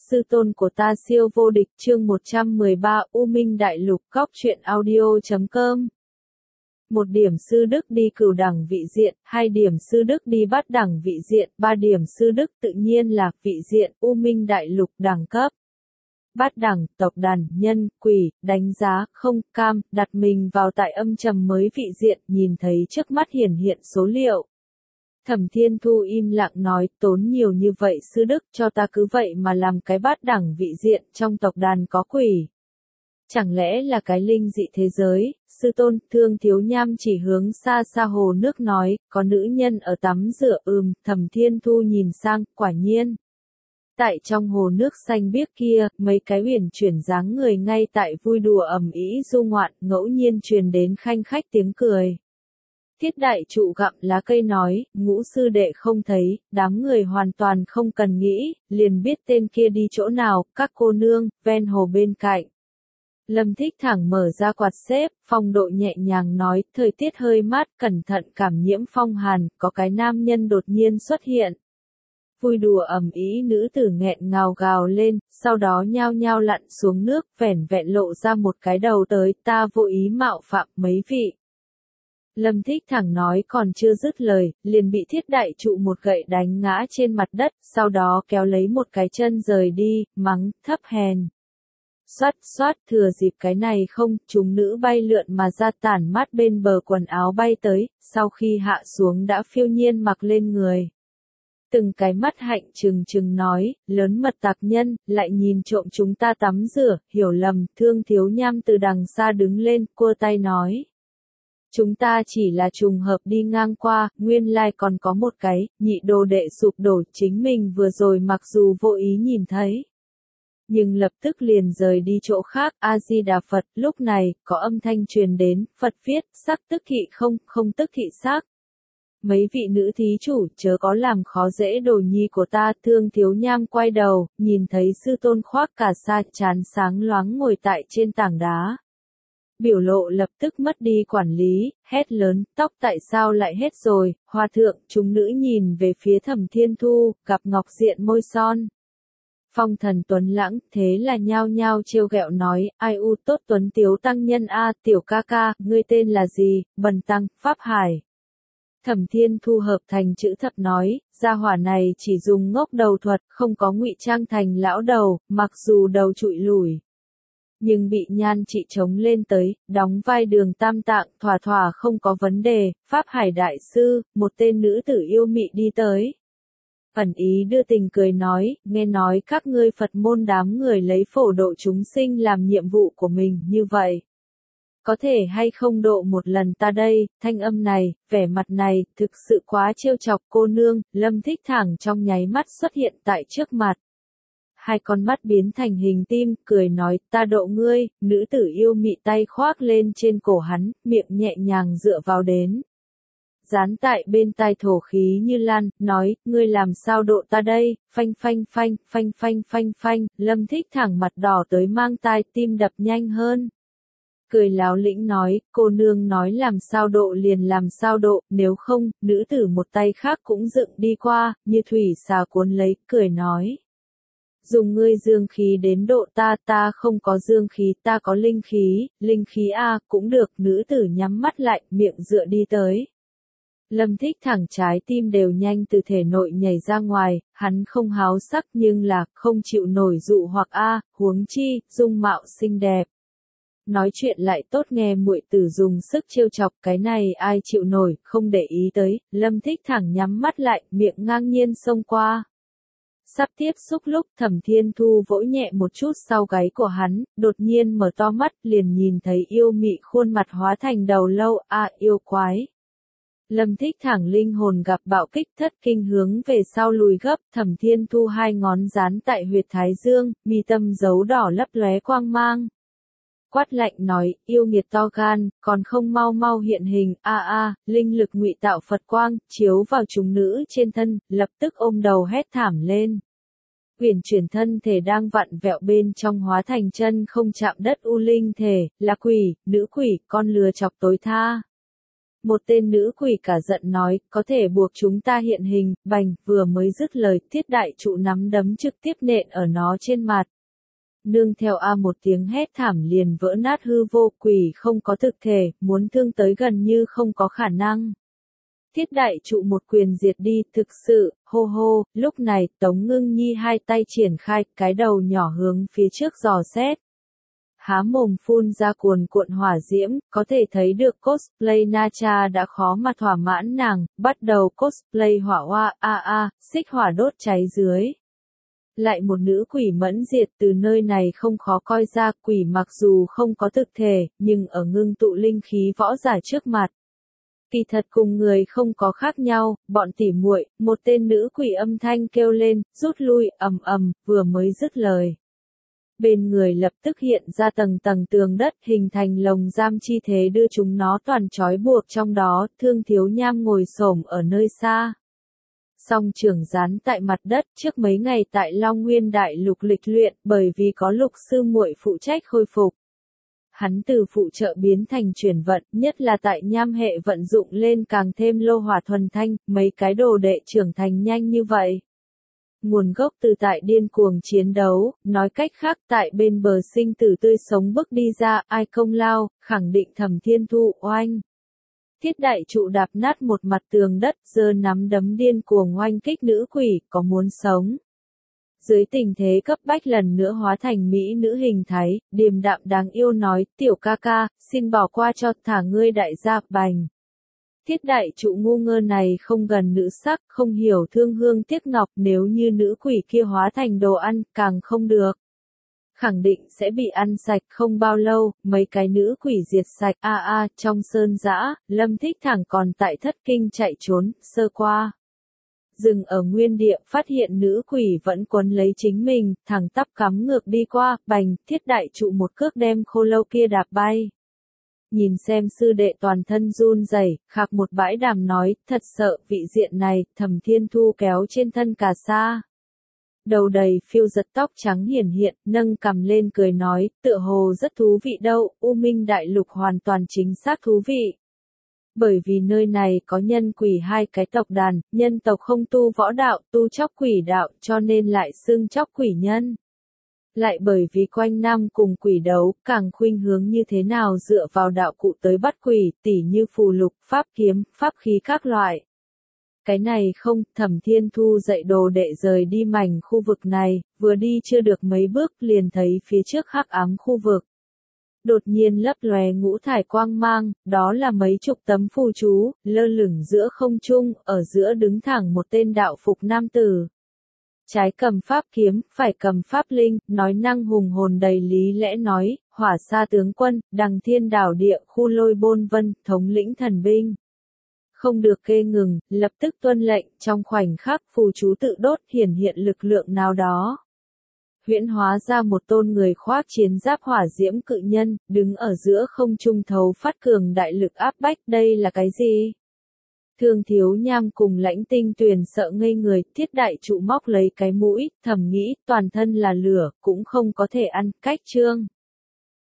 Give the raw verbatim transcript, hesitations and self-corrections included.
sư tôn của ta siêu vô địch chương một trăm mười ba U Minh Đại Lục góc truyện audio.com. Một điểm sư đức đi cửu đẳng vị diện, hai điểm sư đức đi bát đẳng vị diện, ba điểm sư đức tự nhiên là vị diện U Minh Đại Lục đẳng cấp. Bát đẳng, tộc đàn, nhân, quỷ, đánh giá, không, cam, đặt mình vào tại âm trầm mới vị diện, nhìn thấy trước mắt hiển hiện số liệu. Thẩm Thiên Thu im lặng nói, tốn nhiều như vậy sư đức cho ta cứ vậy mà làm cái bát đẳng vị diện trong tộc đàn có quỷ. Chẳng lẽ là cái linh dị thế giới, sư tôn, Thương Thiếu Nham chỉ hướng xa xa hồ nước nói, có nữ nhân ở tắm rửa ừm, Thẩm Thiên Thu nhìn sang, quả nhiên. Tại trong hồ nước xanh biếc kia, mấy cái huyền chuyển dáng người ngay tại vui đùa ầm ĩ du ngoạn, ngẫu nhiên truyền đến khanh khách tiếng cười. Thiết đại trụ gặm lá cây nói, ngũ sư đệ không thấy, đám người hoàn toàn không cần nghĩ, liền biết tên kia đi chỗ nào, các cô nương, ven hồ bên cạnh. Lâm Thích thẳng mở ra quạt xếp, phong độ nhẹ nhàng nói, thời tiết hơi mát, cẩn thận cảm nhiễm phong hàn, có cái nam nhân đột nhiên xuất hiện. Vui đùa ầm ĩ nữ tử nghẹn ngào gào lên, sau đó nhao nhao lặn xuống nước, vẻn vẹn lộ ra một cái đầu tới, ta vô ý mạo phạm mấy vị. Lâm Thích thẳng nói còn chưa dứt lời, liền bị thiết đại trụ một gậy đánh ngã trên mặt đất, sau đó kéo lấy một cái chân rời đi, mắng, thấp hèn. Xoát xoát thừa dịp cái này không, chúng nữ bay lượn mà ra tản mát bên bờ quần áo bay tới, sau khi hạ xuống đã phiêu nhiên mặc lên người. Từng cái mắt hạnh trừng trừng nói, lớn mật tạc nhân, lại nhìn trộm chúng ta tắm rửa, hiểu lầm, Thương Thiếu Nham từ đằng xa đứng lên, cua tay nói. Chúng ta chỉ là trùng hợp đi ngang qua, nguyên lai còn có một cái, nhị đồ đệ sụp đổ chính mình vừa rồi mặc dù vô ý nhìn thấy. Nhưng lập tức liền rời đi chỗ khác, A-di-đà Phật, lúc này, có âm thanh truyền đến, Phật viết, sắc tức thị không, không tức thị sắc. Mấy vị nữ thí chủ, chớ có làm khó dễ đồ nhi của ta, Thương Thiếu Nham quay đầu, nhìn thấy sư tôn khoác cả sa chán sáng loáng ngồi tại trên tảng đá. Biểu lộ lập tức mất đi quản lý, hét lớn, tóc tại sao lại hết rồi, hòa thượng, chúng nữ nhìn về phía Thẩm Thiên Thu, gặp ngọc diện môi son. Phong thần tuấn lãng, thế là nhao nhao trêu ghẹo nói, ai u tốt tuấn tiếu tăng nhân a, tiểu ca ca, ngươi tên là gì, Bần tăng, Pháp Hải. Thẩm Thiên Thu hợp thành chữ thập nói, gia hỏa này chỉ dùng ngốc đầu thuật, không có ngụy trang thành lão đầu, mặc dù đầu trụi lủi. Nhưng bị nhan trị chống lên tới, đóng vai Đường Tam Tạng, thỏa thỏa không có vấn đề, Pháp Hải Đại Sư, một tên nữ tử yêu mị đi tới. Ẩn ý đưa tình cười nói, nghe nói các ngươi Phật môn đám người lấy phổ độ chúng sinh làm nhiệm vụ của mình, như vậy. Có thể hay không độ một lần ta đây, thanh âm này, vẻ mặt này, thực sự quá trêu chọc cô nương, Lâm Thích thẳng trong nháy mắt xuất hiện tại trước mặt. Hai con mắt biến thành hình tim, cười nói, ta độ ngươi, nữ tử yêu mị tay khoác lên trên cổ hắn, miệng nhẹ nhàng dựa vào đến. Dán tại bên tai thổ khí như lan, nói, ngươi làm sao độ ta đây, phanh phanh phanh, phanh phanh phanh phanh, Lâm Thích thẳng mặt đỏ tới mang tai tim đập nhanh hơn. Cười láo lĩnh nói, cô nương nói làm sao độ liền làm sao độ, nếu không, nữ tử một tay khác cũng dựng đi qua, như thủy xà cuốn lấy, cười nói. Dùng ngươi dương khí đến độ ta, ta không có dương khí, ta có linh khí, linh khí a cũng được, nữ tử nhắm mắt lại, miệng dựa đi tới. Lâm Thích thẳng trái tim đều nhanh từ thể nội nhảy ra ngoài, hắn không háo sắc nhưng là, không chịu nổi dụ hoặc a huống chi, dung mạo xinh đẹp. Nói chuyện lại tốt nghe muội tử dùng sức trêu chọc cái này ai chịu nổi, không để ý tới, Lâm Thích thẳng nhắm mắt lại, miệng ngang nhiên xông qua. Sắp tiếp xúc lúc Thẩm Thiên Thu vỗ nhẹ một chút sau gáy của hắn, đột nhiên mở to mắt, liền nhìn thấy yêu mị khuôn mặt hóa thành đầu lâu, a yêu quái. Lâm Thích thẳng linh hồn gặp bạo kích thất kinh hướng về sau lùi gấp, Thẩm Thiên Thu hai ngón dán tại huyệt thái dương, mi tâm dấu đỏ lấp lóe quang mang. Quát lạnh nói, yêu nghiệt to gan, còn không mau mau hiện hình, a a, linh lực ngụy tạo Phật quang, chiếu vào chúng nữ trên thân, lập tức ôm đầu hét thảm lên. Huyền chuyển thân thể đang vặn vẹo bên trong hóa thành chân không chạm đất u linh thể, là quỷ, nữ quỷ, con lừa chọc tối tha. Một tên nữ quỷ cả giận nói, có thể buộc chúng ta hiện hình, bành, vừa mới dứt lời, Thiết đại trụ nắm đấm trực tiếp nện ở nó trên mặt. Nương theo a một tiếng hét thảm liền vỡ nát hư vô, quỷ không có thực thể, muốn thương tới gần như không có khả năng. Thiết đại trụ một quyền diệt đi, thực sự, hô hô, lúc này, Tống Ngưng Nhi hai tay triển khai, cái đầu nhỏ hướng phía trước dò xét. Há mồm phun ra cuồn cuộn hỏa diễm, có thể thấy được cosplay Na Cha đã khó mà thỏa mãn nàng, bắt đầu cosplay hỏa hoa, a a, xích hỏa đốt cháy dưới. Lại một nữ quỷ mẫn diệt từ nơi này không khó coi ra, quỷ mặc dù không có thực thể, nhưng ở ngưng tụ linh khí võ giả trước mặt. Kỳ thật cùng người không có khác nhau, bọn tỉ muội, một tên nữ quỷ âm thanh kêu lên, rút lui, ầm ầm, vừa mới dứt lời. Bên người lập tức hiện ra tầng tầng tường đất hình thành lồng giam chi thế đưa chúng nó toàn trói buộc trong đó, Thương Thiếu Nham ngồi xổm ở nơi xa. Song trưởng dán tại mặt đất trước mấy ngày tại Long Nguyên Đại Lục lịch luyện bởi vì có lục sư muội phụ trách khôi phục. Hắn từ phụ trợ biến thành chuyển vận, nhất là tại nham hệ vận dụng lên càng thêm lô hỏa thuần thanh, mấy cái đồ đệ trưởng thành nhanh như vậy. Nguồn gốc từ tại điên cuồng chiến đấu, nói cách khác tại bên bờ sinh tử tươi sống bước đi ra, ai công lao, khẳng định Thẩm Thiên Thu oanh. Thiết đại trụ đạp nát một mặt tường đất, giơ nắm đấm điên cuồng oanh kích nữ quỷ, có muốn sống. Dưới tình thế cấp bách lần nữa hóa thành mỹ nữ hình thái, điềm đạm đáng yêu nói, tiểu ca ca, xin bỏ qua cho thả ngươi đại gia, bành. Thiết đại trụ ngu ngơ này không gần nữ sắc, không hiểu thương hương tiếc ngọc, nếu như nữ quỷ kia hóa thành đồ ăn, càng không được. Khẳng định sẽ bị ăn sạch không bao lâu, mấy cái nữ quỷ diệt sạch, a a, trong sơn dã, Lâm Thích thẳng còn tại thất kinh chạy trốn, sơ qua. Dừng ở nguyên địa, phát hiện nữ quỷ vẫn quấn lấy chính mình, thẳng tắp cắm ngược đi qua, bành, thiết đại trụ một cước đem khô lâu kia đạp bay. Nhìn xem sư đệ toàn thân run rẩy, khạc một bãi đàm nói, thật sợ, vị diện này, Thẩm Thiên Thu kéo trên thân cà sa. Đầu đầy phiêu giật tóc trắng hiển hiện, nâng cằm lên cười nói, tựa hồ rất thú vị đâu, U Minh Đại Lục hoàn toàn chính xác thú vị. Bởi vì nơi này có nhân quỷ hai cái tộc đàn, nhân tộc không tu võ đạo, tu chóc quỷ đạo, cho nên lại xưng chóc quỷ nhân. Lại bởi vì quanh năm cùng quỷ đấu, càng khuynh hướng như thế nào dựa vào đạo cụ tới bắt quỷ, tỉ như phù lục, pháp kiếm, pháp khí các loại. Cái này không, Thẩm Thiên Thu dạy đồ đệ rời đi mảnh khu vực này, vừa đi chưa được mấy bước liền thấy phía trước hắc ám khu vực. Đột nhiên lấp lóe ngũ thải quang mang, đó là mấy chục tấm phù chú, lơ lửng giữa không trung, ở giữa đứng thẳng một tên đạo phục nam tử. Trái cầm pháp kiếm, phải cầm pháp linh, nói năng hùng hồn đầy lý lẽ nói, hỏa sa tướng quân, đằng thiên đảo địa, khu lôi bôn vân, thống lĩnh thần binh. Không được kê ngừng, lập tức tuân lệnh, trong khoảnh khắc phù chú tự đốt hiển hiện lực lượng nào đó. Huyễn hóa ra một tôn người khoác chiến giáp hỏa diễm cự nhân, đứng ở giữa không trung thấu phát cường đại lực áp bách, đây là cái gì? Thương Thiếu Nham cùng Lãnh Tinh Tuyền sợ ngây người, thiết đại trụ móc lấy cái mũi, thầm nghĩ, toàn thân là lửa, cũng không có thể ăn, cách trương.